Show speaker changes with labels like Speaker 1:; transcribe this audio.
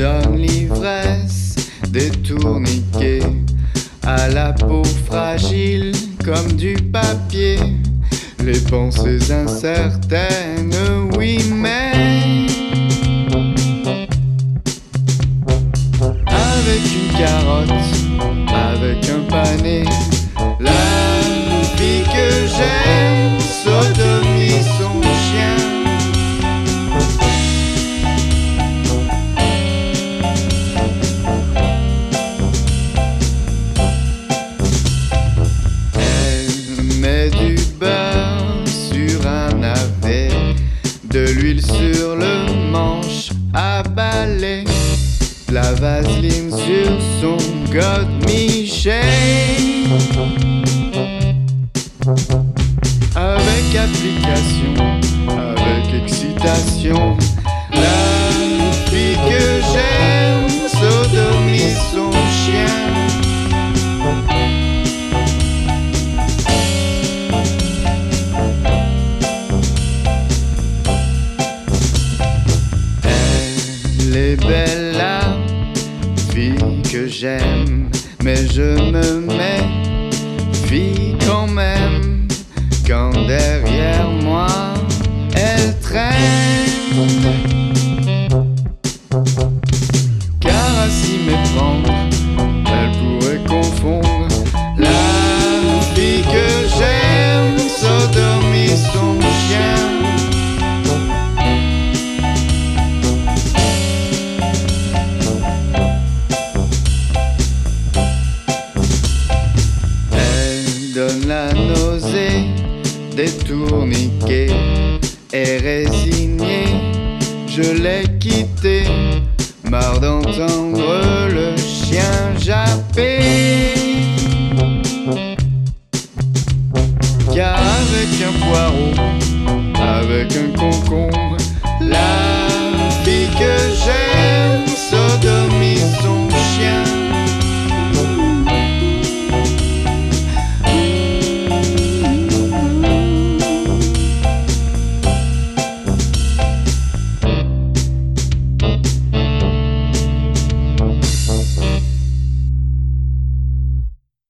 Speaker 1: donne l'ivresse des tourniquets à la peau fragile comme du papier. Les pensées incertaines, oui, mais avec une carotte, avec un pané, la fille que j'aime sodomie son chien. Elle met du beurre sur un navet, de l'huile sur le manche à balai, la vaseline sur son godemiché. Avec application, avec excitation, la fille que j'aime sodomie son chien. Elle est belle la fille que j'aime, mais je me mets fille quand même, quand derrière moi elle traîne. Car à s'y méprendre, elle pourrait confondre la fille que j'aime sodomie son chien. Donne la nausée des tourniquets et résigné, je l'ai quitté, marre d'entendre le chien japper. Car avec un poireau, avec un concombre,